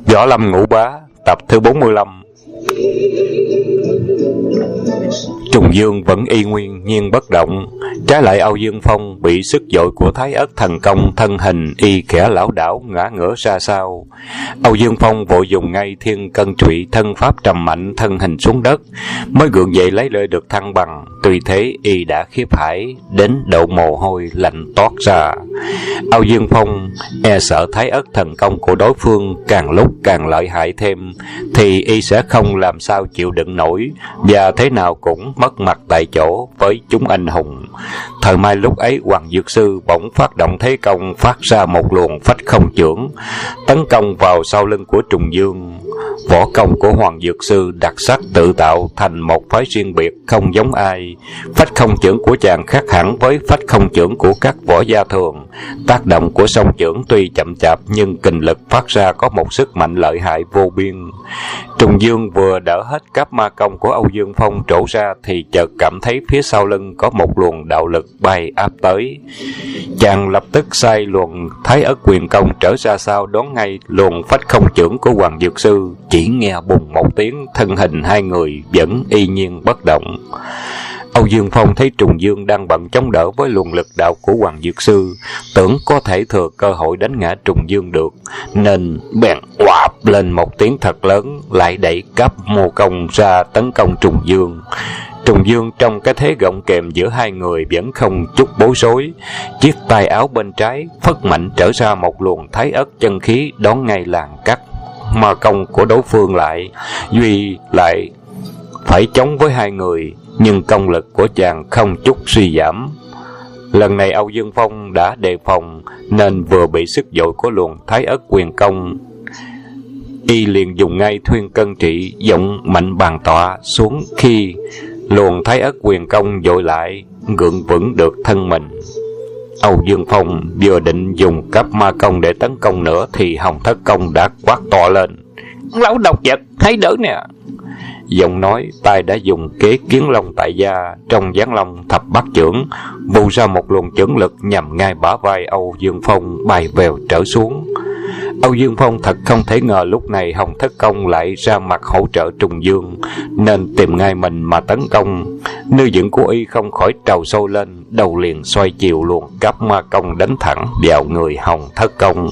Võ Lâm Ngũ Bá tập thứ 45. Trùng Dương vẫn y nguyên nhiên bất động, trái lại Âu Dương Phong bị sức dội của Thái Ất thần công, thân hình y khẽ lảo đảo ngã ngửa ra sau. Âu Dương Phong vội dùng ngay thiên cân trụy, thân pháp trầm mạnh, thân hình xuống đất, mới gượng dậy lấy lại được thăng bằng. Tuy thế y đã khiếp hãi đến độ mồ hôi lạnh toát ra. Âu Dương Phong e sợ Thái Ất thần công của đối phương càng lúc càng lợi hại thêm, thì y sẽ không làm sao chịu đựng nổi, và thế nào cũng mất mặt tại chỗ với chúng anh hùng. Thời mai lúc ấy, Hoàng Dược Sư bỗng phát động thế công, phát ra một luồng phách không chưởng tấn công vào sau lưng của Trùng Dương. Võ công của Hoàng Dược Sư đặc sắc tự tạo thành một phái riêng biệt, không giống ai. Phách không chưởng của chàng khác hẳn với phách không chưởng của các võ gia thường. Tác động của song chưởng tuy chậm chạp, nhưng kình lực phát ra có một sức mạnh lợi hại vô biên. Trùng Dương vừa đỡ hết cáp ma công của Âu Dương Phong trổ ra, thì chợt cảm thấy phía sau lưng có một luồng đạo lực bay áp tới. Chàng lập tức sai luồng Thái Ất quyền công trở ra sau, đón ngay luồng phách không chưởng của Hoàng Dược Sư. Chỉ nghe bùng một tiếng, thân hình hai người vẫn y nhiên bất động. Âu Dương Phong thấy Trùng Dương đang bận chống đỡ với luồng lực đạo của Hoàng Dược Sư, tưởng có thể thừa cơ hội đánh ngã Trùng Dương được, nên bèn oạp lên một tiếng thật lớn, lại đẩy cáp mô công ra tấn công Trùng Dương. Trùng Dương trong cái thế gọng kềm giữa hai người vẫn không chút bối rối, chiếc tay áo bên trái phất mạnh trở ra một luồng Thái Ất chân khí, đón ngay làn cắt ma công của đối phương lại. Duy lại phải chống với hai người, nhưng công lực của chàng không chút suy giảm. Lần này Âu Dương Phong đã đề phòng, nên vừa bị sức dội của luồng Thái Ất quyền công, y liền dùng ngay thuyên cân trị, giọng mạnh bàn tọa xuống. Khi luồng Thái Ất quyền công dội lại, gượng vững được thân mình. Âu Dương Phong vừa định dùng cấp ma công để tấn công nữa, thì Hồng Thất Công đã quát to lên: "Lão độc vật, hãy đỡ nè!" Giọng nói, tay đã dùng kế kiến long tại gia, trong giáng long thập bát chưởng, vù ra một luồng chưởng lực nhằm ngay bả vai Âu Dương Phong, bay vèo trở xuống. Âu Dương Phong thật không thể ngờ lúc này Hồng Thất Công lại ra mặt hỗ trợ Trùng Dương, nên tìm ngay mình mà tấn công. Nư dựng của y không khỏi trào sâu lên, đầu liền xoay chiều luồng cáp ma công đánh thẳng vào người Hồng Thất Công.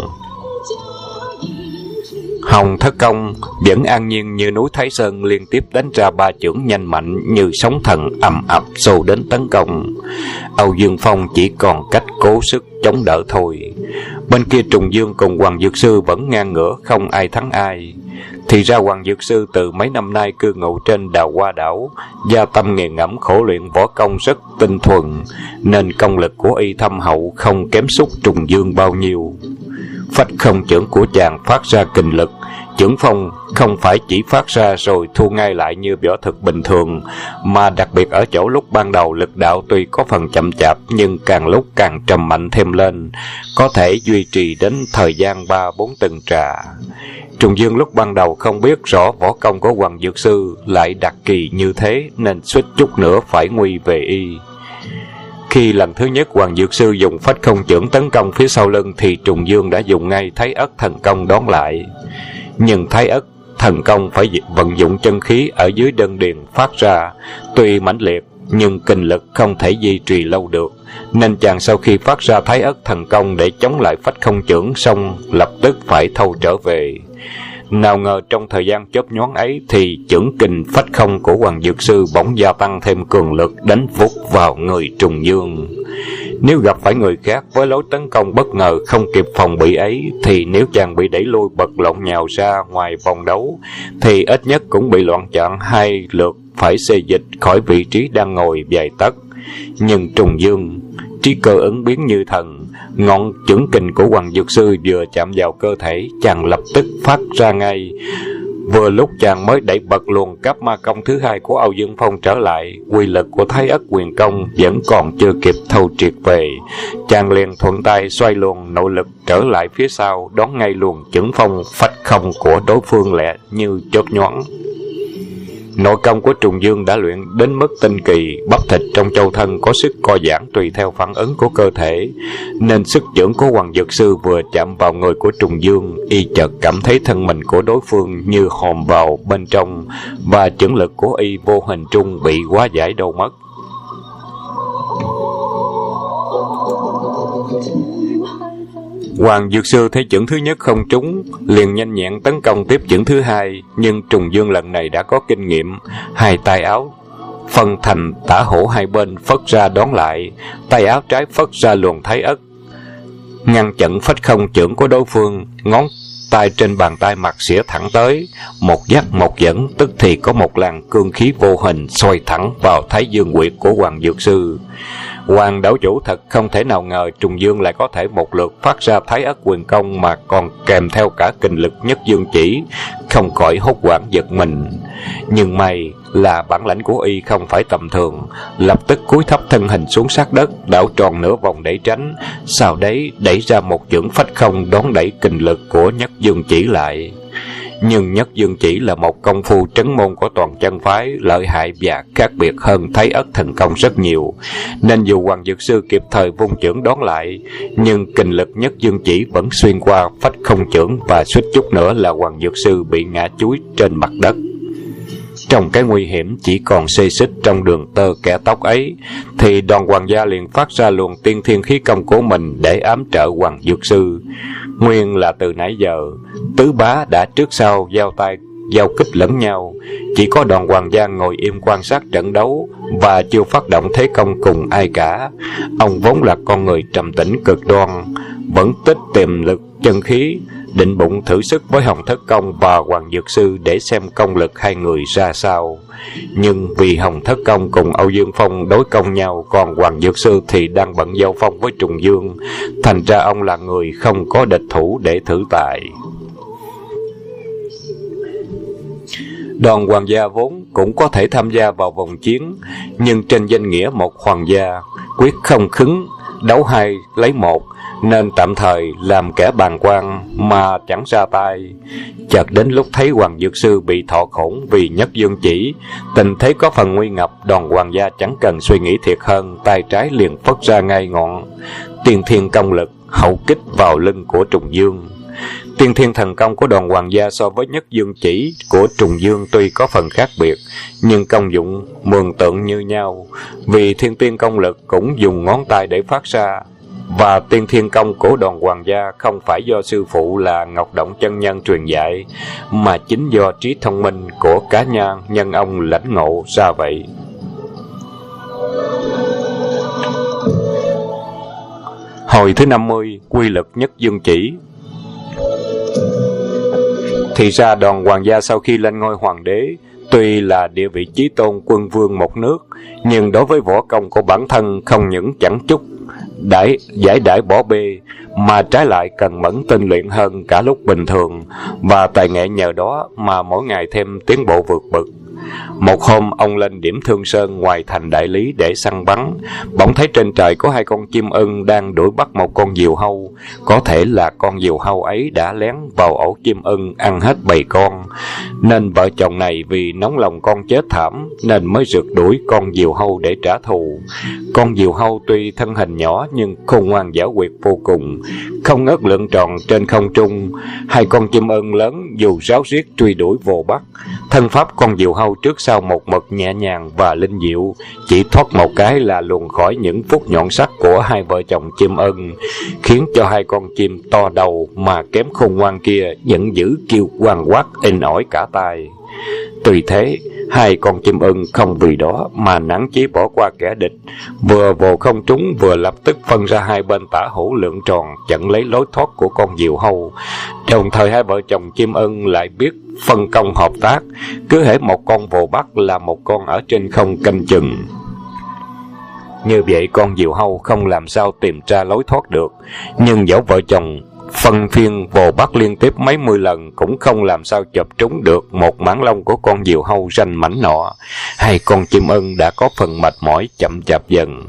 Hồng Thất Công vẫn an nhiên như núi Thái Sơn, liên tiếp đánh ra ba chưởng nhanh mạnh như sóng thần ầm ập xô đến tấn công. Âu Dương Phong chỉ còn cách cố sức chống đỡ thôi. Bên kia Trùng Dương cùng Hoàng Dược Sư vẫn ngang ngửa, không ai thắng ai. Thì ra Hoàng Dược Sư từ mấy năm nay cư ngụ trên Đào Hoa Đảo, gia tâm nghiền ngẫm khổ luyện võ công rất tinh thuần, nên công lực của y thâm hậu, không kém sút Trùng Dương bao nhiêu. Phách không chưởng của chàng phát ra kình lực, chưởng phong không phải chỉ phát ra rồi thu ngay lại như võ thực bình thường, mà đặc biệt ở chỗ lúc ban đầu lực đạo tuy có phần chậm chạp, nhưng càng lúc càng trầm mạnh thêm lên, có thể duy trì đến thời gian 3-4 tuần trà. Trùng Dương lúc ban đầu không biết rõ võ công của Hoàng Dược Sư lại đặc kỳ như thế, nên suýt chút nữa phải nguy về y. Khi lần thứ nhất Hoàng Dược Sư dùng phách không chưởng tấn công phía sau lưng, thì Trùng Dương đã dùng ngay Thái Ất thần công đón lại. Nhưng Thái Ất thần công phải vận dụng chân khí ở dưới đân điền phát ra, tuy mãnh liệt nhưng kình lực không thể duy trì lâu được, nên chàng sau khi phát ra Thái Ất thần công để chống lại phách không chưởng xong, lập tức phải thâu trở về. Nào ngờ trong thời gian chớp nhoáng ấy, thì chưởng kình phách không của Hoàng Dược Sư bỗng gia tăng thêm cường lực, đánh vút vào người Trùng Dương. Nếu gặp phải người khác với lối tấn công bất ngờ không kịp phòng bị ấy, thì nếu chàng bị đẩy lui bật lộn nhào ra ngoài vòng đấu, thì ít nhất cũng bị loạn chọn hai lượt, phải xê dịch khỏi vị trí đang ngồi vài tấc. Nhưng Trùng Dương trí cơ ứng biến như thần, ngọn chưởng kình của Hoàng Dược Sư vừa chạm vào cơ thể, chàng lập tức phát ra ngay. Vừa lúc chàng mới đẩy bật luồng cáp ma công thứ hai của Âu Dương Phong trở lại, quy lực của Thái Ất quyền công vẫn còn chưa kịp thâu triệt về, chàng liền thuận tay xoay luồng nội lực trở lại phía sau, đón ngay luồng chưởng phong phách không của đối phương lẹ như chớp nhoáng. Nội công của Trùng Dương đã luyện đến mức tinh kỳ, bắp thịt trong châu thân có sức co giãn tùy theo phản ứng của cơ thể, nên sức chưởng của Hoàng Dược Sư vừa chạm vào người của Trùng Dương, y chợt cảm thấy thân mình của đối phương như hòm vào bên trong, và chưởng lực của y vô hình trung bị hóa giải đâu mất. Hoàng Dược Sư thấy chưởng thứ nhất không trúng, liền nhanh nhẹn tấn công tiếp chưởng thứ hai, nhưng Trùng Dương lần này đã có kinh nghiệm, hai tay áo phân thành tả hữu hai bên phất ra đón lại, tay áo trái phất ra luồng thái ất, ngăn chặn phách không chưởng của đối phương. Ngón tay trên bàn tay mặt xỉa thẳng tới, một dắt một dẫn, tức thì có một làn cương khí vô hình xoay thẳng vào Thái Dương huyệt của Hoàng Dược Sư. Hoàng đảo chủ thật không thể nào ngờ Trùng Dương lại có thể một lượt phát ra Thái Ất Quyền Công mà còn kèm theo cả kình lực Nhất Dương Chỉ, không khỏi hốt hoảng giật mình. Nhưng may là bản lãnh của y không phải tầm thường, lập tức cúi thấp thân hình xuống sát đất, đảo tròn nửa vòng để tránh, sau đấy đẩy ra một chưởng phách không đón đẩy kình lực của Nhất Dương Chỉ lại. Nhưng Nhất Dương Chỉ là một công phu trấn môn của toàn chân phái, lợi hại và khác biệt hơn Thái Ất Thần Công rất nhiều, nên dù Hoàng Dược Sư kịp thời vung chưởng đón lại, nhưng kình lực Nhất Dương Chỉ vẫn xuyên qua phách không chưởng, và suýt chút nữa là Hoàng Dược Sư bị ngã chúi trên mặt đất. Trong cái nguy hiểm chỉ còn xê xích trong đường tơ kẻ tóc ấy, thì Đoàn Hoàng gia liền phát ra luồng tiên thiên khí công của mình để ám trợ Hoàng Dược Sư. Nguyên là từ nãy giờ tứ bá đã trước sau giao kích lẫn nhau, chỉ có Đoàn Hoàng gia ngồi im quan sát trận đấu và chưa phát động thế công cùng ai cả. Ông vốn là con người trầm tĩnh cực đoan, vẫn tích tiềm lực chân khí, định bụng thử sức với Hồng Thất Công và Hoàng Dược Sư để xem công lực hai người ra sao. Nhưng vì Hồng Thất Công cùng Âu Dương Phong đối công nhau, còn Hoàng Dược Sư thì đang bận giao phong với Trùng Dương, thành ra ông là người không có địch thủ để thử tài. Đoàn Hoàng gia vốn cũng có thể tham gia vào vòng chiến, nhưng trên danh nghĩa một hoàng gia, quyết không khứng, đấu hai lấy một, nên tạm thời làm kẻ bàng quan mà chẳng ra tay. Chợt đến lúc thấy Hoàng Dược Sư bị thọ khổn vì Nhất Dương Chỉ, tình thế có phần nguy ngập, Đoàn Hoàng gia chẳng cần suy nghĩ thiệt hơn, tay trái liền phất ra ngay ngọn tiên thiên công lực hậu kích vào lưng của Trùng Dương. Tiên thiên thần công của Đoàn Hoàng gia so với Nhất Dương Chỉ của Trùng Dương tuy có phần khác biệt, nhưng công dụng mường tượng như nhau, vì thiên tiên công lực cũng dùng ngón tay để phát ra, và tiên thiên công của Đoàn Hoàng gia không phải do sư phụ là Ngọc Động chân nhân truyền dạy, mà chính do trí thông minh của cá nhân ông lãnh ngộ ra vậy. Hồi thứ 50, quy lực Nhất Dương Chỉ. Thì ra Đoàn Hoàng gia sau khi lên ngôi hoàng đế, tuy là địa vị chí tôn quân vương một nước, nhưng đối với võ công của bản thân không những chẳng chút giải đãi bỏ bê, mà trái lại cần mẫn tinh luyện hơn cả lúc bình thường, và tài nghệ nhờ đó mà mỗi ngày thêm tiến bộ vượt bậc. Một hôm ông lên điểm Thương Sơn ngoài thành Đại Lý để săn bắn, bỗng thấy trên trời có hai con chim ưng đang đuổi bắt một con diều hâu. Có thể là con diều hâu ấy đã lén vào ổ chim ưng ăn hết bầy con, nên vợ chồng này vì nóng lòng con chết thảm nên mới rượt đuổi con diều hâu để trả thù. Con diều hâu tuy thân hình nhỏ nhưng khôn ngoan giảo quyệt vô cùng, không ngớt lượn tròn trên không trung. Hai con chim ưng lớn dù ráo riết truy đuổi vồ bắt. Thân pháp con diều hâu trước sau một mực nhẹ nhàng và linh diệu, chỉ thoát một cái là luồn khỏi những phút nhọn sắc của hai vợ chồng chim ưng, khiến cho hai con chim to đầu mà kém khôn ngoan kia giận dữ kêu oang quát inh ỏi cả tai. Tuy thế, hai con chim ưng không vì đó mà nản chí bỏ qua kẻ địch, vừa vồ không trúng vừa lập tức phân ra hai bên tả hữu lượn tròn chặn lấy lối thoát của con diều hâu. Đồng thời hai vợ chồng chim ưng lại biết phân công hợp tác, cứ hễ một con vồ bắt là một con ở trên không canh chừng. Như vậy con diều hâu không làm sao tìm ra lối thoát được, nhưng dẫu vợ chồng phân phiên vồ bắt liên tiếp mấy mươi lần cũng không làm sao chộp trúng được một mảng lông của con diều hâu ranh mảnh nọ. Hai con chim ưng đã có phần mệt mỏi chậm chạp dần.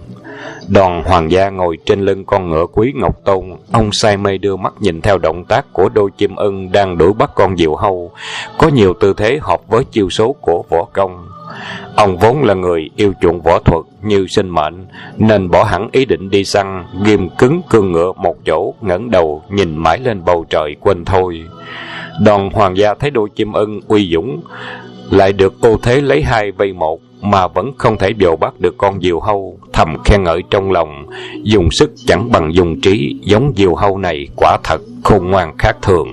Đoàn hoàng gia ngồi trên lưng con ngựa quý ngọc tôn, ông say mê đưa mắt nhìn theo động tác của đôi chim ưng đang đuổi bắt con diều hâu, có nhiều tư thế hợp với chiêu số của võ công. Ông vốn là người yêu chuộng võ thuật như sinh mệnh, nên bỏ hẳn ý định đi săn, ghim cứng cương ngựa một chỗ, ngẩng đầu nhìn mãi lên bầu trời quên thôi. Đoàn hoàng gia thấy đôi chim ưng uy dũng, lại được ưu thế lấy 2 vây 1 mà vẫn không thể vồ bắt được con diều hâu, thầm khen ngợi trong lòng, dùng sức chẳng bằng dùng trí, giống diều hâu này quả thật khôn ngoan khác thường.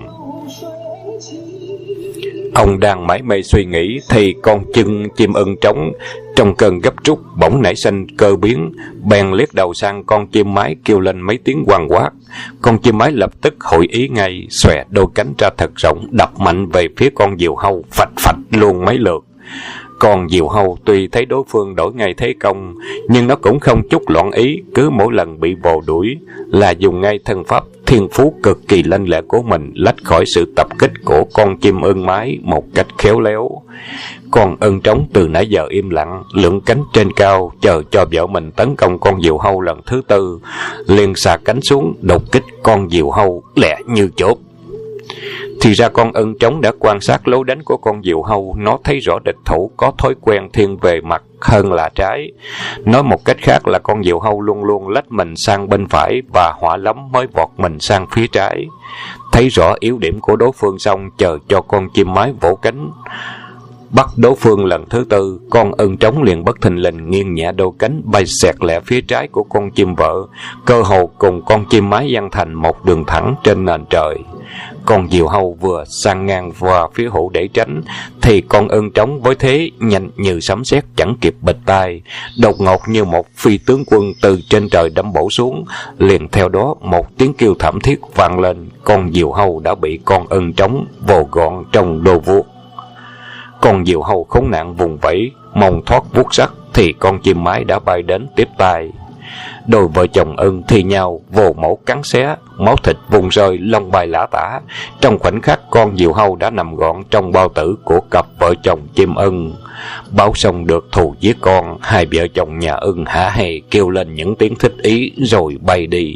Ông đang mải mê suy nghĩ thì con chân chim ưng trống trong cơn gấp rút bỗng nảy sinh cơ biến, bèn liếc đầu sang con chim mái kêu lên mấy tiếng quằn quát. Con chim mái lập tức hội ý ngay, xòe đôi cánh ra thật rộng, đập mạnh về phía con diều hâu, phạch phạch luôn mấy lượt. Con diều hâu tuy thấy đối phương đổi ngay thế công, nhưng nó cũng không chút loạn ý, cứ mỗi lần bị vồ đuổi là dùng ngay thân pháp thiên phú cực kỳ lanh lẹ của mình lách khỏi sự tập kích của con chim ưng mái một cách khéo léo. Con ưng trống từ nãy giờ im lặng, lượn cánh trên cao chờ cho vợ mình tấn công con diều hâu lần thứ 4, liền xà cánh xuống đột kích con diều hâu lẹ như chớp. Thì ra con ưng trống đã quan sát lối đánh của con diều hâu, nó thấy rõ địch thủ có thói quen thiên về mặt hơn là trái. Nói một cách khác là con diều hâu luôn luôn lách mình sang bên phải và hỏa lắm mới vọt mình sang phía trái. Thấy rõ yếu điểm của đối phương xong, chờ cho con chim mái vỗ cánh bắt đối phương lần thứ 4, con ưng trống liền bất thình lình nghiêng nhẹ đôi cánh bay xẹt lẹ phía trái của con chim vợ, cơ hồ cùng con chim mái giăng thành một đường thẳng trên nền trời. Con diều hâu vừa sang ngang qua phía hữu để tránh, thì con ưng trống với thế nhanh như sấm sét chẳng kịp bịch tai, đột ngột như một phi tướng quân từ trên trời đâm bổ xuống. Liền theo đó một tiếng kêu thảm thiết vang lên, con diều hâu đã bị con ưng trống vồ gọn trong đôi vuốt. Con diều hâu khốn nạn vùng vẫy, mong thoát vuốt sắt, thì con chim mái đã bay đến tiếp tay. Đôi vợ chồng ưng thì nhau vồ mổ cắn xé, máu thịt vùng rơi, lông bay lả tả. Trong khoảnh khắc, con diều hâu đã nằm gọn trong bao tử của cặp vợ chồng chim ưng. Báo xong được thù giết con, hai vợ chồng nhà ưng hả hê kêu lên những tiếng thích ý rồi bay đi.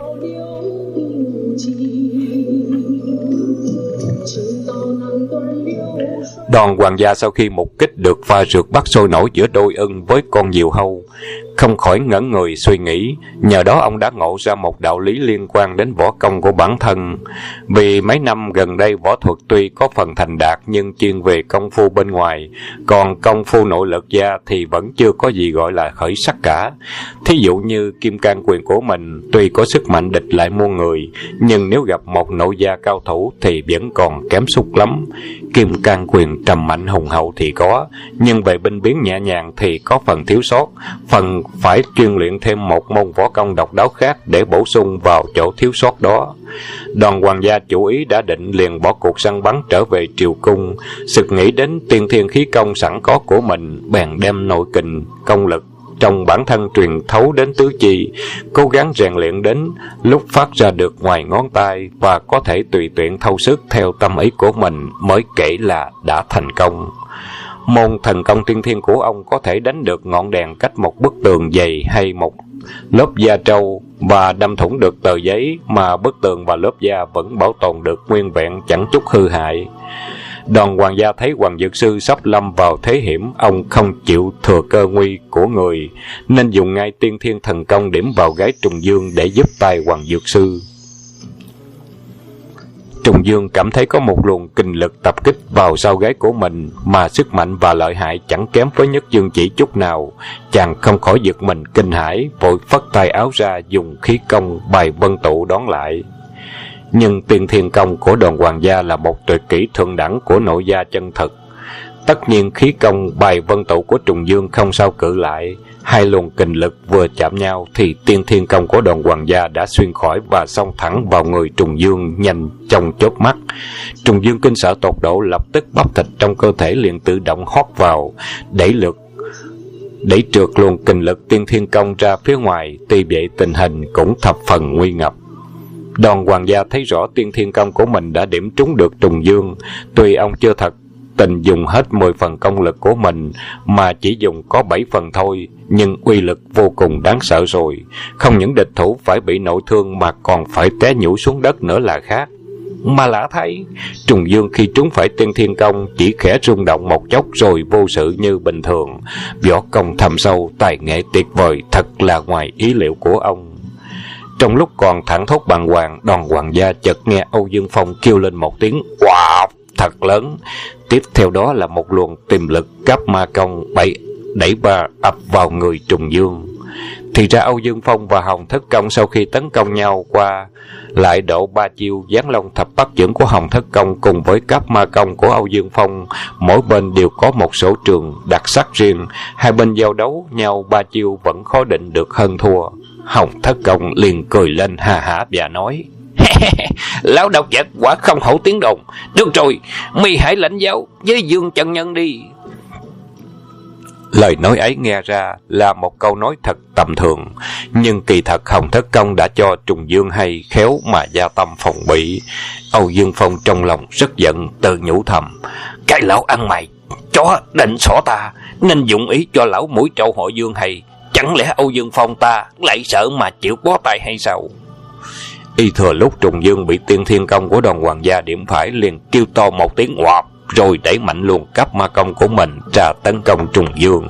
Đoàn hoàng gia sau khi mục kích được pha rượt bắt sôi nổi giữa đôi ưng với con diều hâu, không khỏi ngẩn người suy nghĩ. Nhờ đó ông đã ngộ ra một đạo lý liên quan đến võ công của bản thân. Vì mấy năm gần đây võ thuật tuy có phần thành đạt nhưng chuyên về công phu bên ngoài, còn công phu nội lực gia thì vẫn chưa có gì gọi là khởi sắc cả. Thí dụ như kim cang quyền của mình tuy có sức mạnh địch lại muôn người, nhưng nếu gặp một nội gia cao thủ thì vẫn còn kém sút lắm. Kim cang quyền trầm mạnh hùng hậu thì có, nhưng về binh biến nhẹ nhàng thì có phần thiếu sót, phần phải chuyên luyện thêm một môn võ công độc đáo khác để bổ sung vào chỗ thiếu sót đó. Đoàn hoàng gia chủ ý đã định liền bỏ cuộc săn bắn trở về triều cung, sực nghĩ đến tiên thiên khí công sẵn có của mình, bèn đem nội kình công lực trong bản thân truyền thấu đến tứ chi, cố gắng rèn luyện đến lúc phát ra được ngoài ngón tay và có thể tùy tiện thâu sức theo tâm ý của mình mới kể là đã thành công. Môn thần công tiên thiên của ông có thể đánh được ngọn đèn cách một bức tường dày hay một lớp da trâu và đâm thủng được tờ giấy, mà bức tường và lớp da vẫn bảo tồn được nguyên vẹn chẳng chút hư hại. Đoàn hoàng gia thấy Hoàng Dược Sư sắp lâm vào thế hiểm, ông không chịu thừa cơ nguy của người, nên dùng ngay tiên thiên thần công điểm vào gái Trùng Dương để giúp tay Hoàng Dược Sư. Trùng Dương cảm thấy có một luồng kinh lực tập kích vào sau gáy của mình, mà sức mạnh và lợi hại chẳng kém với Nhất Dương chỉ chút nào. Chàng không khỏi giật mình kinh hãi, vội phất tay áo ra dùng khí công bài vân tụ đón lại. Nhưng tiên thiên công của Đoàn hoàng gia là một tuyệt kỹ thượng đẳng của nội gia chân thực. Tất nhiên khí công bài vân tụ của Trùng Dương không sao cự lại. Hai luồng kình lực vừa chạm nhau thì tiên thiên công của Đoàn hoàng gia đã xuyên khỏi và xông thẳng vào người Trùng Dương nhanh trong chớp mắt. Trùng Dương kinh sợ tột độ, lập tức bắp thịt trong cơ thể liền tự động hót vào, đẩy trượt luồng kình lực tiên thiên công ra phía ngoài. Tuy vậy tình hình cũng thập phần nguy ngập. Đoàn hoàng gia thấy rõ tiên thiên công của mình đã điểm trúng được Trùng Dương. Tuy ông chưa thật tình dùng hết 10 phần công lực của mình mà chỉ dùng có 7 phần thôi, nhưng uy lực vô cùng đáng sợ rồi. Không những địch thủ phải bị nội thương mà còn phải té nhũ xuống đất nữa là khác. Mà lạ thay, Trùng Dương khi trúng phải Tiên Thiên Công chỉ khẽ rung động một chốc rồi vô sự như bình thường. Võ công thâm sâu, tài nghệ tuyệt vời, thật là ngoài ý liệu của ông. Trong lúc còn thảng thốt bàng hoàng, Đoàn Hoàng gia chợt nghe Âu Dương Phong kêu lên một tiếng wow thật lớn. Tiếp theo đó là một luồng tiềm lực cấp ma công đẩy ba ập vào người Trùng Dương. Thì ra Âu Dương Phong và Hồng Thất Công sau khi tấn công nhau qua lại độ 3 chiêu Giáng Long Thập Bắt Chưởng của Hồng Thất Công cùng với cấp ma công của Âu Dương Phong, mỗi bên đều có một sở trường đặc sắc riêng. Hai bên giao đấu nhau 3 chiêu vẫn khó định được hơn thua. Hồng Thất Công liền cười lên ha hả và nói: Lão độc vật quả không hổ tiếng đồn. Được rồi, mi hãy lãnh giáo với Dương chân nhân đi. Lời nói ấy nghe ra là một câu nói thật tầm thường, nhưng kỳ thật Hồng Thất Công đã cho Trùng Dương hay khéo mà gia tâm phòng bị. Âu Dương Phong trong lòng rất giận, tự nhủ thầm: Cái lão ăn mày chó định xỏ ta, nên dụng ý cho lão mũi trâu họ Dương hay. Chẳng lẽ Âu Dương Phong ta lại sợ mà chịu bó tay hay sao? Y thừa lúc Trùng Dương bị Tiên Thiên Công của Đoàn Hoàng gia điểm phải, liền kêu to một tiếng ngoạp, rồi đẩy mạnh luồng cấp ma công của mình ra tấn công Trùng Dương.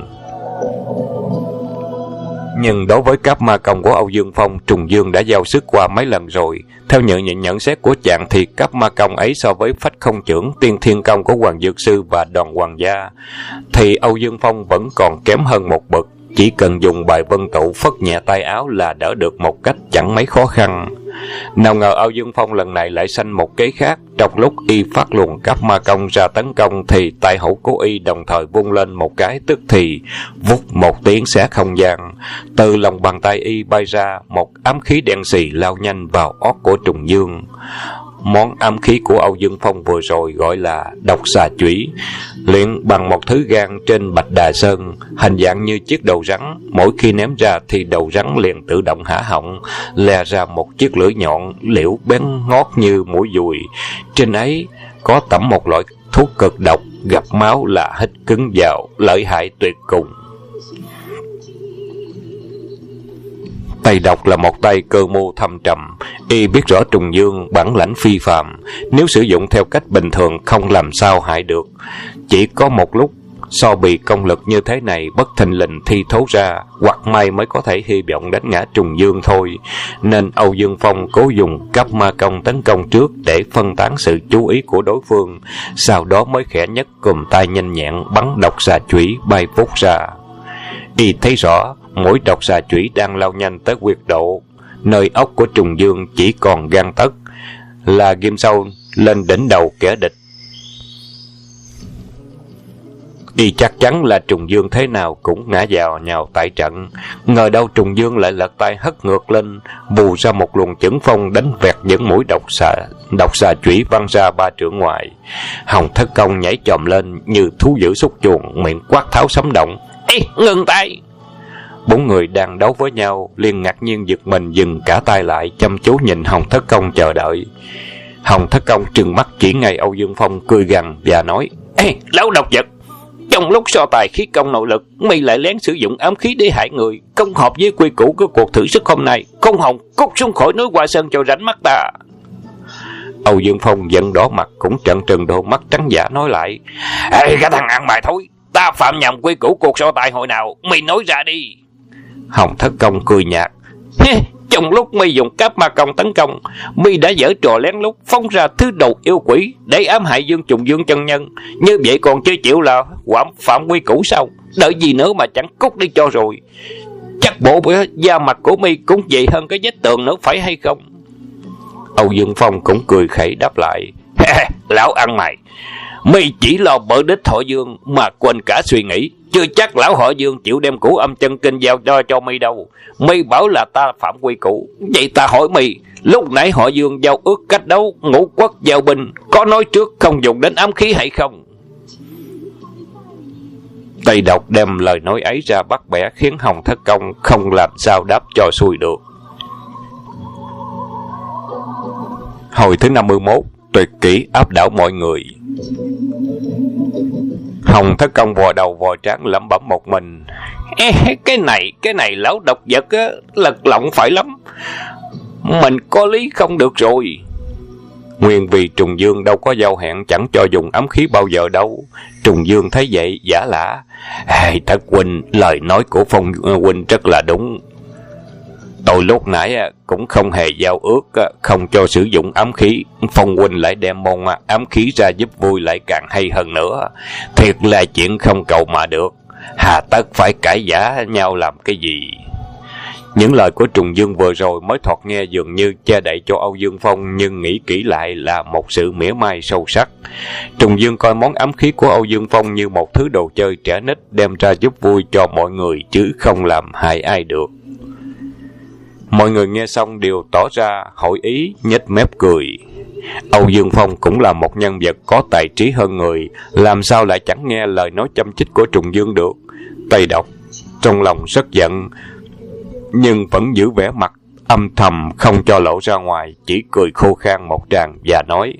Nhưng đối với cấp ma công của Âu Dương Phong, Trùng Dương đã giao sức qua mấy lần rồi. Theo nhận xét của chàng thì cấp ma công ấy so với Phách Không Chưởng, Tiên Thiên Công của Hoàng Dược Sư và Đoàn Hoàng gia thì Âu Dương Phong vẫn còn kém hơn một bậc. Chỉ cần dùng bài vân tụ phất nhẹ tay áo là đỡ được một cách chẳng mấy khó khăn. Nào ngờ Âu Dương Phong lần này lại sanh một kế khác. Trong lúc y phát luồng cấp ma công ra tấn công thì tay hữu của y đồng thời vung lên một cái, tức thì vút một tiếng xé không gian. Từ lòng bàn tay y bay ra một ám khí đen xì lao nhanh vào ót của Trùng Dương. Món ám khí của Âu Dương Phong vừa rồi gọi là Độc Xà Chủy, luyện bằng một thứ gan trên Bạch Đà Sơn, hình dạng như chiếc đầu rắn. Mỗi khi ném ra thì đầu rắn liền tự động há họng, le ra một chiếc lưỡi nhọn liễu bén ngót như mũi dùi. Trên ấy có tẩm một loại thuốc cực độc, gặp máu là hít cứng vào, lợi hại tuyệt cùng. Tay độc là một tay cơ mưu thâm trầm, y biết rõ Trùng Dương bản lãnh phi phàm, nếu sử dụng theo cách bình thường không làm sao hại được. Chỉ có một lúc so bì công lực như thế này bất thình lình thi thố ra, hoặc may mới có thể hy vọng đánh ngã Trùng Dương thôi. Nên Âu Dương Phong cố dùng cấp ma công tấn công trước để phân tán sự chú ý của đối phương, sau đó mới khẽ nhấc cùm tay nhanh nhẹn bắn độc xà chủy bay vút ra. Y thấy rõ mỗi độc xà chủy đang lao nhanh tới quyệt độ nơi ốc của Trùng Dương chỉ còn gang tấc, là ghim sâu lên đỉnh đầu kẻ địch. Y chắc chắn là Trùng Dương thế nào cũng ngã vào nhào tại trận. Ngờ đâu Trùng Dương lại lật tay hất ngược lên, bù ra một luồng chưởng phong đánh vẹt những mũi độc xà chủy văng ra 3 trượng ngoài. Hồng Thất Công nhảy chồm lên như thú dữ xúc chuồng, miệng quát tháo sấm động: Ê, ngừng tay! 4 người đang đấu với nhau liền ngạc nhiên giật mình dừng cả tay lại, chăm chú nhìn Hồng Thất Công chờ đợi. Hồng Thất Công trừng mắt chỉ ngay Âu Dương Phong cười gằn và nói: Ê, lão độc vật! Trong lúc so tài khí công nội lực, mi lại lén sử dụng ám khí để hại người, không hợp với quy củ của cuộc thử sức hôm nay. Không hòng cút xuống khỏi núi Hoa Sơn cho rảnh mắt ta. Âu Dương Phong giận đỏ mặt, cũng trợn trừng đôi mắt trắng giả nói lại: Ê, cái thằng ăn mày thối, ta phạm nhầm quy củ cuộc so tài hồi nào, mi nói ra đi. Hồng Thất Công cười nhạt: Trong lúc mi dùng cấp ma công tấn công, mi đã giở trò lén lút phóng ra thứ đầu yêu quỷ để ám hại Trùng Dương chân nhân. Như vậy còn chưa chịu là phạm quy củ sao? Đợi gì nữa mà chẳng cút đi cho rồi. Chắc bộ da mặt của mi cũng vậy hơn cái vết tường nữa phải hay không? Âu Dương Phong cũng cười khẩy đáp lại: Lão ăn mày, mi chỉ lo bỡ đích họ Dương mà quên cả suy nghĩ. Chưa chắc lão họ Dương chịu đem củ âm chân kinh giao cho mi đâu. Mi bảo là ta phạm quy củ, vậy ta hỏi mi, lúc nãy họ Dương giao ước cách đấu ngũ quốc giao binh, có nói trước không dùng đến ám khí hay không? Tây Độc đem lời nói ấy ra bắt bẻ, khiến Hồng Thất Công không làm sao đáp cho xuôi được. Hồi thứ 51, tuyệt kỹ áp đảo mọi người. Hồng Thất Công vò đầu vò trán lẩm bẩm một mình. Cái này lão độc vật á, lật lọng phải lắm. Mình có lý không được rồi. Nguyên vì Trùng Dương đâu có giao hẹn chẳng cho dùng ám khí bao giờ đâu. Trùng Dương thấy vậy giả lả. Thất huynh, lời nói của Phong huynh rất là đúng. Tôi lúc nãy cũng không hề giao ước không cho sử dụng ám khí. Phong huynh lại đem môn ám khí ra giúp vui lại càng hay hơn nữa. Thiệt là chuyện không cầu mà được. Hà tất phải cãi giả nhau làm cái gì? Những lời của Trùng Dương vừa rồi mới thoạt nghe dường như che đậy cho Âu Dương Phong, nhưng nghĩ kỹ lại là một sự mỉa mai sâu sắc. Trùng Dương coi món ám khí của Âu Dương Phong như một thứ đồ chơi trẻ nít đem ra giúp vui cho mọi người, chứ không làm hại ai được. Mọi người nghe xong đều tỏ ra hội ý, nhếch mép cười. Âu Dương Phong cũng là một nhân vật có tài trí hơn người, làm sao lại chẳng nghe lời nói châm chích của Trùng Dương được. Tây Độc trong lòng rất giận, nhưng vẫn giữ vẻ mặt âm thầm không cho lộ ra ngoài, chỉ cười khô khan một tràng và nói: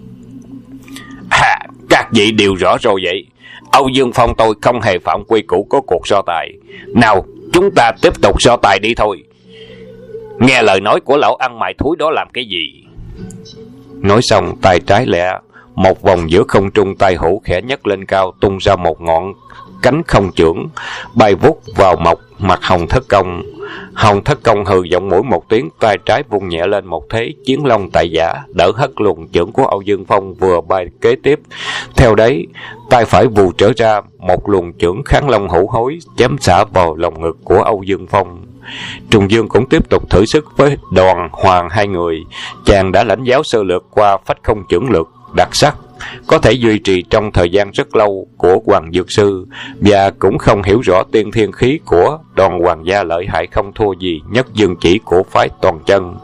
Các vị đều rõ rồi vậy. Âu Dương Phong tôi không hề phạm quy củ của cuộc so tài. Nào, chúng ta tiếp tục so tài đi thôi. Nghe lời nói của lão ăn mày thúi đó làm cái gì? Nói xong, tay trái lẹ một vòng giữa không trung, tay hữu khẽ nhấc lên cao, tung ra một ngọn cánh không chưởng bay vút vào mặt Hồng Thất Công. Hồng Thất Công hừ giọng mũi một tiếng, tay trái vung nhẹ lên một thế chiến long tại giả, đỡ hất luồng chưởng của Âu Dương Phong vừa bay kế tiếp. Theo đấy, tay phải vù trở ra một luồng chưởng kháng long hữu hối, chém xả vào lồng ngực của Âu Dương Phong. Trùng Dương cũng tiếp tục thử sức với Đoàn Hoàng hai người. Chàng đã lãnh giáo sơ lược qua phách không chưởng lực đặc sắc, có thể duy trì trong thời gian rất lâu của Hoàng Dược Sư, và cũng không hiểu rõ tiên thiên khí của Đoàn Hoàng gia lợi hại không thua gì Nhất Dương Chỉ của phái Toàn Chân,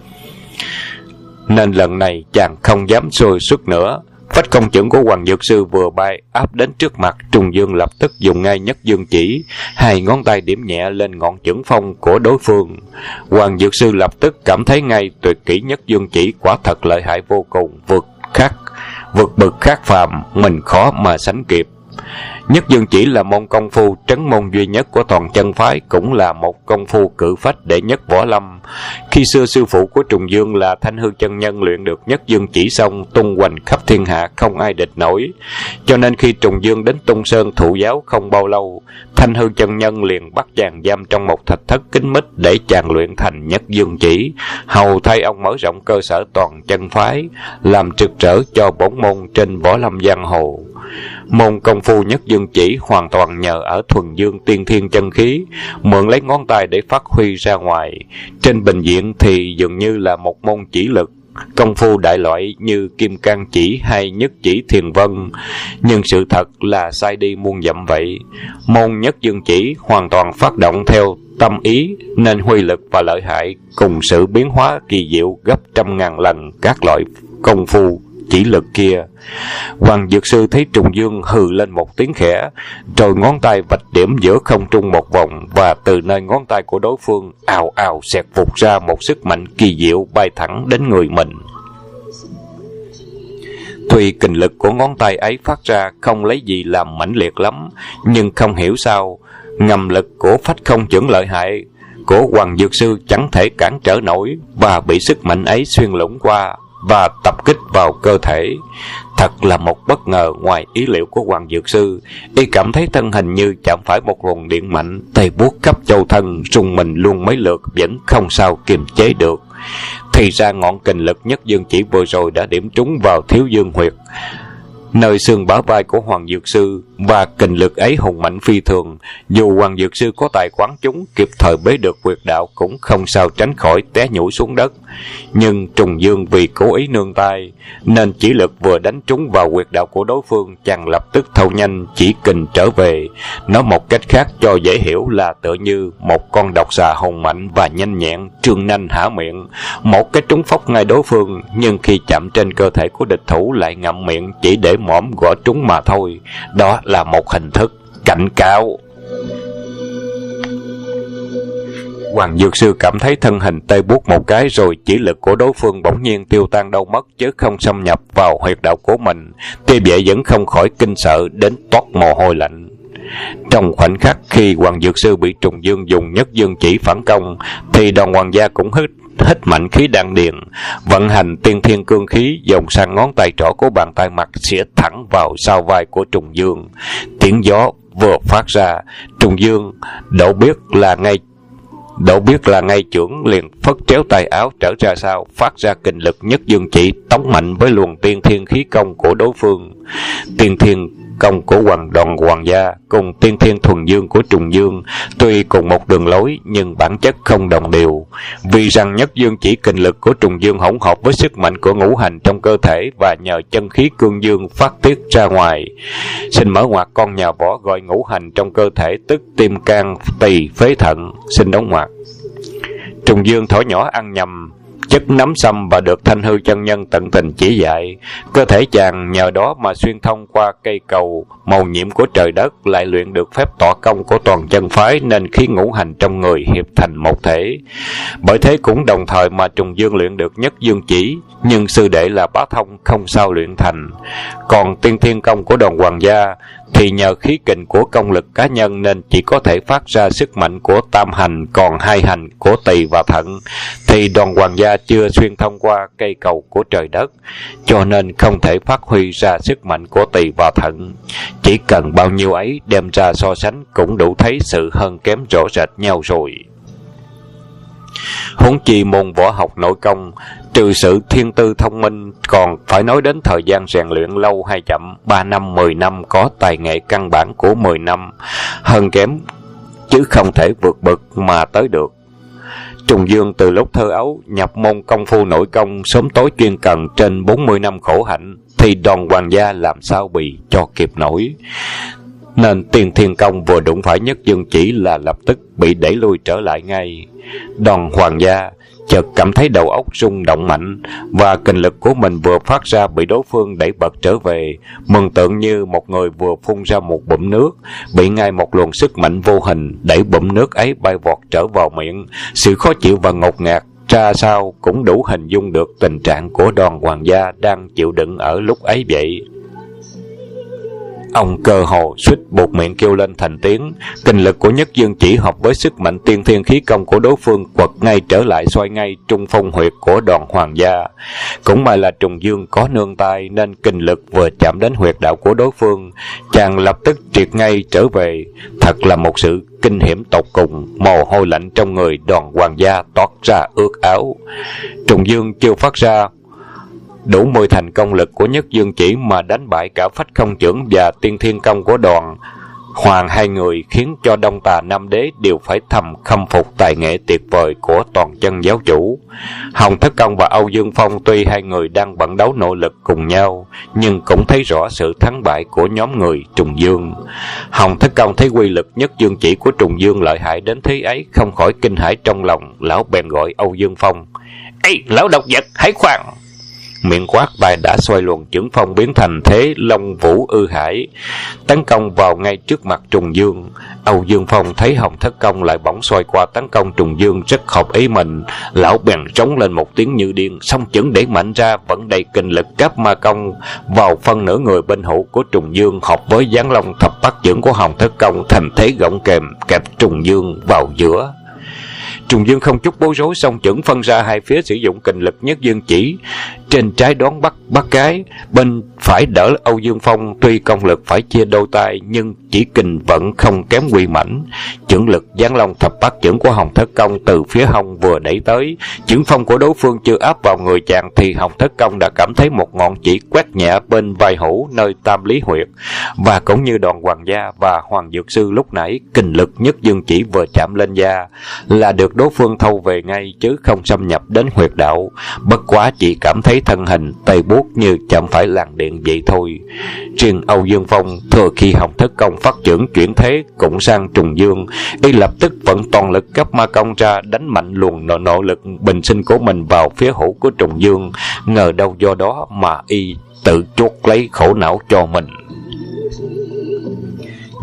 nên lần này chàng không dám sôi xuất nữa. Phách công chưởng của Hoàng Dược Sư vừa bay áp đến trước mặt, Trùng Dương lập tức dùng ngay Nhất Dương Chỉ, hai ngón tay điểm nhẹ lên ngọn chưởng phong của đối phương. Hoàng Dược Sư lập tức cảm thấy ngay tuyệt kỹ Nhất Dương Chỉ quả thật lợi hại vô cùng, vượt bực khác phàm, mình khó mà sánh kịp. Nhất Dương Chỉ là môn công phu trấn môn duy nhất của Toàn Chân phái, cũng là một công phu cử phách đệ nhất võ lâm. Khi xưa sư phụ của Trùng Dương là Thanh Hư chân nhân luyện được Nhất Dương Chỉ xong, tung hoành khắp thiên hạ không ai địch nổi. Cho nên khi Trùng Dương đến Tung Sơn thụ giáo không bao lâu, Thanh Hư chân nhân liền bắt chàng giam trong một thạch thất kín mít để chàng luyện thành Nhất Dương Chỉ, hầu thay ông mở rộng cơ sở Toàn Chân phái, làm trực trở cho bổn môn trên võ lâm giang hồ. Môn công phu Nhất Dương Chỉ hoàn toàn nhờ ở thuần dương tiên thiên chân khí, mượn lấy ngón tay để phát huy ra ngoài. Trên bình diện thì dường như là một môn chỉ lực, công phu đại loại như Kim Cang Chỉ hay Nhất Chỉ Thiền Vân, nhưng sự thật là sai đi muôn dặm vậy. Môn Nhất Dương Chỉ hoàn toàn phát động theo tâm ý, nên huy lực và lợi hại cùng sự biến hóa kỳ diệu gấp trăm ngàn lần các loại công phu chỉ lực kia. Hoàng Dược Sư thấy Trùng Dương hừ lên một tiếng khẽ, rồi ngón tay vạch điểm giữa không trung một vòng, và từ nơi ngón tay của đối phương ào ào xẹt vụt ra một sức mạnh kỳ diệu bay thẳng đến người mình. Tuy kình lực của ngón tay ấy phát ra không lấy gì làm mãnh liệt lắm, nhưng không hiểu sao ngầm lực của phách không chưởng lợi hại của Hoàng Dược Sư chẳng thể cản trở nổi, và bị sức mạnh ấy xuyên lũng qua và tập kích vào cơ thể. Thật là một bất ngờ ngoài ý liệu của Hoàng Dược Sư. Y cảm thấy thân hình như chạm phải một luồng điện mạnh, tay buốt khắp châu thân, rung mình luôn mấy lượt vẫn không sao kiềm chế được. Thì ra ngọn kình lực Nhất Dương Chỉ vừa rồi đã điểm trúng vào thiếu dương huyệt, nơi xương bả vai của Hoàng Dược Sư, và kình lực ấy hùng mạnh phi thường. Dù Hoàng Dược Sư có tài quán chúng, kịp thời bế được huyệt đạo, cũng không sao tránh khỏi té nhũi xuống đất. Nhưng Trùng Dương vì cố ý nương tay, nên chỉ lực vừa đánh trúng vào huyệt đạo của đối phương, chàng lập tức thâu nhanh chỉ kình trở về. Nói một cách khác cho dễ hiểu là tựa như một con độc xà hùng mạnh và nhanh nhẹn trương nanh há miệng, một cái trúng phốc ngay đối phương, nhưng khi chạm trên cơ thể của địch thủ lại ngậm miệng chỉ để mõm gõ trúng mà thôi. Đó là một hình thức cảnh cáo. Hoàng Dược Sư cảm thấy thân hình tê buốt một cái, rồi chỉ lực của đối phương bỗng nhiên tiêu tan đâu mất, chứ không xâm nhập vào huyệt đạo của mình. Tuy vậy vẫn không khỏi kinh sợ đến toát mồ hôi lạnh. Trong khoảnh khắc khi Hoàng Dược Sư bị Trùng Dương dùng Nhất Dương Chỉ phản công, thì Đoàn Hoàng gia cũng hít mạnh khí đan điền, vận hành tiên thiên cương khí, dồn sang ngón tay trỏ của bàn tay mặt xỉa thẳng vào sau vai của Trùng Dương. Tiếng gió vừa phát ra, Trùng Dương đổ biết là ngay chưởng, liền phất tréo tay áo trở ra sau, phát ra kình lực Nhất Dương Chỉ tống mạnh với luồng tiên thiên khí công của đối phương. Tiên thiên công của Đoàn Hoàng gia cùng tiên thiên thuần dương của Trùng Dương tuy cùng một đường lối nhưng bản chất không đồng đều, vì rằng Nhất Dương Chỉ kình lực của Trùng Dương hỗn hợp với sức mạnh của ngũ hành trong cơ thể, và nhờ chân khí cương dương phát tiết ra ngoài, xin mở ngoặc con nhà võ gọi ngũ hành trong cơ thể, tức tim can tỳ phế thận, xin đóng ngoặc. Trùng Dương thỏ nhỏ ăn nhầm chất nắm xăm và được Thanh Hư chân nhân tận tình chỉ dạy. Cơ thể chàng nhờ đó mà xuyên thông qua cây cầu màu nhiệm của trời đất, lại luyện được phép tỏa công của toàn chân phái, nên khí ngũ hành trong người hiệp thành một thể. Bởi thế cũng đồng thời mà Trùng Dương luyện được Nhất Dương Chỉ, nhưng sư đệ là Bá Thông không sao luyện thành. Còn tiên thiên công của Đoàn Hoàng gia thì nhờ khí kình của công lực cá nhân nên chỉ có thể phát ra sức mạnh của tam hành, còn hai hành của tỳ và thận thì Đoàn Hoàng gia chưa xuyên thông qua cây cầu của trời đất, cho nên không thể phát huy ra sức mạnh của tỳ và thận. Chỉ cần bao nhiêu ấy đem ra so sánh cũng đủ thấy sự hơn kém rõ rệt nhau rồi. Huống chi môn võ học nội công, trừ sự thiên tư thông minh, còn phải nói đến thời gian rèn luyện lâu hay chậm, 3 năm 10 năm có tài nghệ căn bản của 10 năm, hơn kém chứ không thể vượt bậc mà tới được. Trùng Dương từ lúc thơ ấu nhập môn công phu nội công, sớm tối chuyên cần trên 40 năm khổ hạnh, thì Đoàn Hoàng gia làm sao bị cho kịp nổi. Nên tiên thiên công vừa đụng phải Nhất Dương Chỉ là lập tức bị đẩy lui trở lại ngay. Đoàn Hoàng gia chợt cảm thấy đầu óc rung động mạnh, và kình lực của mình vừa phát ra bị đối phương đẩy bật trở về, mường tượng như một người vừa phun ra một bụm nước, bị ngay một luồng sức mạnh vô hình đẩy bụm nước ấy bay vọt trở vào miệng. Sự khó chịu và ngột ngạt ra sao cũng đủ hình dung được tình trạng của Đoàn Hoàng gia đang chịu đựng ở lúc ấy vậy. Ông cơ hồ suýt buộc miệng kêu lên thành tiếng. Kình lực của Nhất Dương Chỉ hợp với sức mạnh tiên thiên khí công của đối phương quật ngay trở lại, xoay ngay trung phong huyệt của Đoàn Hoàng gia. Cũng may là Trùng Dương có nương tay, nên kình lực vừa chạm đến huyệt đạo của đối phương, chàng lập tức triệt ngay trở về. Thật là một sự kinh hiểm tột cùng, mồ hôi lạnh trong người Đoàn Hoàng gia toát ra ướt áo. Trùng Dương chưa phát ra đủ 10 thành công lực của Nhất Dương Chỉ mà đánh bại cả Phách Không Chưởng và tiên thiên công của Đoàn Hoàng hai người, khiến cho Đông Tà Nam Đế đều phải thầm khâm phục tài nghệ tuyệt vời của toàn chân giáo chủ. Hồng Thất Công và Âu Dương Phong tuy hai người đang bận đấu nội lực cùng nhau, nhưng cũng thấy rõ sự thắng bại của nhóm người Trùng Dương. Hồng Thất Công thấy quy lực Nhất Dương Chỉ của Trùng Dương lợi hại đến thế ấy, không khỏi kinh hãi trong lòng. Lão bèn gọi Âu Dương Phong: "Ê, lão độc vật, hãy khoan!" Miệng quát, tay đã xoay luồng chưởng phong biến thành thế Long Vũ Ư Hải, tấn công vào ngay trước mặt Trùng Dương. Âu Dương Phong thấy Hồng Thất Công lại bỗng xoay qua tấn công Trùng Dương rất hợp ý mình, lão bèn trống lên một tiếng như điên, song chưởng đẩy mạnh ra, vẫn đầy kình lực Cáp Ma Công vào phân nửa người bên hữu của Trùng Dương, hợp với Giáng Long Thập Bát Chưởng của Hồng Thất Công thành thế gọng kềm, kẹp Trùng Dương vào giữa. Trùng Dương không chút bối rối, song chưởng phân ra hai phía, sử dụng kình lực Nhất Dương Chỉ trên trái đón bắt cái, bên phải đỡ Âu Dương Phong. Tuy công lực phải chia đôi tay, nhưng chỉ kình vẫn không kém Quy Mãnh. Chưởng lực Giáng Long Thập Bát Chưởng của Hồng Thất Công từ phía hông vừa đẩy tới, chưởng phong của đối phương chưa áp vào người chàng thì Hồng Thất Công đã cảm thấy một ngọn chỉ quét nhẹ bên vai hữu nơi tam lý huyệt, và cũng như Đoàn Hoàng gia và Hoàng Dược Sư lúc nãy, kình lực Nhất Dương Chỉ vừa chạm lên da là được đối phương thâu về ngay, chứ không xâm nhập đến huyệt đạo. Bất quá chỉ cảm thấy thân hình tê buốt như chạm phải làn điện vậy thôi. Riêng Âu Dương Phong thừa khi Hồng Thất Công phát chưởng chuyển thế cũng sang Trùng Dương, y lập tức vận toàn lực Cáp Ma Công ra, đánh mạnh luồng nội lực bình sinh của mình vào phía hữu của Trùng Dương. Ngờ đâu do đó mà y tự chuốc lấy khổ não cho mình.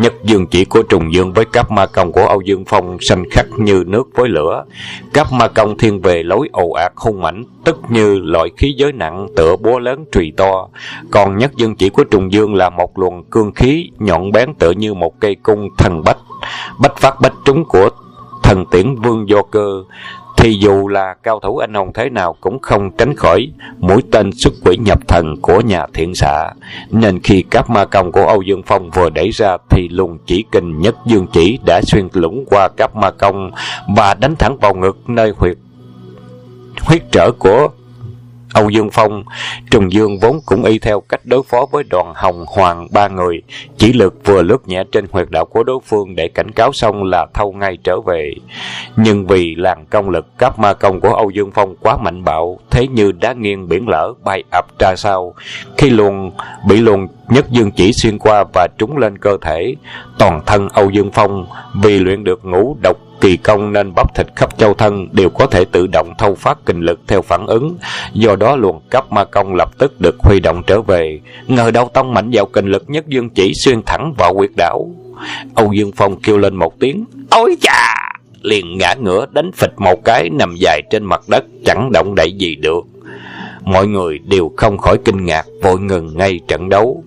Nhất dương chỉ của Trùng Dương với cấp ma công của Âu Dương Phong xanh khắc như nước với lửa. Cấp ma công thiên về lối ồ ạt hung mãnh, tức như loại khí giới nặng tựa búa lớn trùy to. Còn nhất dương chỉ của Trùng Dương là một luồng cương khí nhọn bén tựa như một cây cung thần bách, bách phát bách trúng của thần tiễn vương Do Cơ. Thì dù là cao thủ anh hùng thế nào cũng không tránh khỏi mũi tên xuất quỷ nhập thần của nhà thiện xạ. Nên khi các ma công của Âu Dương Phong vừa đẩy ra thì luồng chỉ kình nhất dương chỉ đã xuyên lũng qua các ma công và đánh thẳng vào ngực nơi huyết trở của Âu Dương Phong. Trùng Dương vốn cũng y theo cách đối phó với Đoàn Hồng Hoàng ba người, chỉ lực vừa lướt nhẹ trên huyệt đạo của đối phương để cảnh cáo xong là thâu ngay trở về. Nhưng vì làn công lực cấp ma công của Âu Dương Phong quá mạnh bạo, thế như đá nghiêng biển lở bay ập ra sau. Khi bị luồng nhất dương chỉ xuyên qua và trúng lên cơ thể, toàn thân Âu Dương Phong vì luyện được ngũ độc kỳ công nên bắp thịt khắp châu thân đều có thể tự động thâu phát kình lực theo phản ứng. Do đó luồng cấp ma công lập tức được huy động trở về. Ngờ đâu tông mạnh vào kình lực nhất dương chỉ xuyên thẳng vào huyệt đảo. Âu Dương Phong kêu lên một tiếng ôi chà, liền ngã ngửa đánh phịch một cái nằm dài trên mặt đất, chẳng động đậy gì được. Mọi người đều không khỏi kinh ngạc, vội ngừng ngay trận đấu.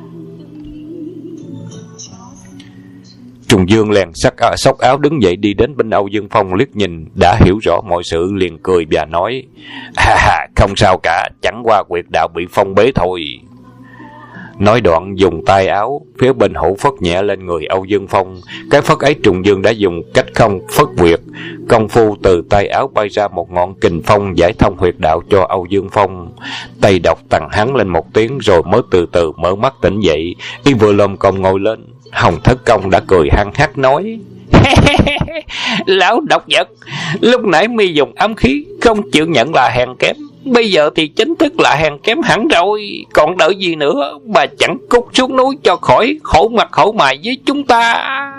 Trùng Dương liền xốc áo đứng dậy đi đến bên Âu Dương Phong, liếc nhìn đã hiểu rõ mọi sự liền cười và nói: không sao cả, chẳng qua huyệt đạo bị phong bế thôi. Nói đoạn dùng tay áo phía bên hữu phất nhẹ lên người Âu Dương Phong. Cái phất ấy Trùng Dương đã dùng cách không phất huyệt công phu, từ tay áo bay ra một ngọn kình phong giải thông huyệt đạo cho Âu Dương Phong. Tay độc tằng hắn lên một tiếng rồi mới từ từ mở mắt tỉnh dậy. Y vừa lồm cồm ngồi lên, Hồng Thất Công đã cười hăng hắc nói: lão độc vật, lúc nãy mi dùng ám khí không chịu nhận là hèn kém, bây giờ thì chính thức là hèn kém hẳn rồi, còn đợi gì nữa mà chẳng cút xuống núi cho khỏi khổ mặt khổ mày với chúng ta.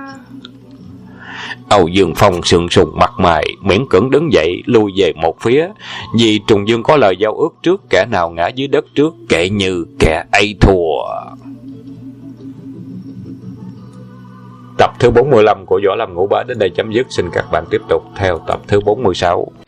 Âu Dương Phong sượng sùng mặt mày, miễn cưỡng đứng dậy lui về một phía, vì Trùng Dương có lời giao ước trước, kẻ nào ngã dưới đất trước kệ như kẻ ấy thua. Tập thứ 45 của Võ Lâm Ngũ Bá đến đây chấm dứt. Xin các bạn tiếp tục theo tập thứ 46.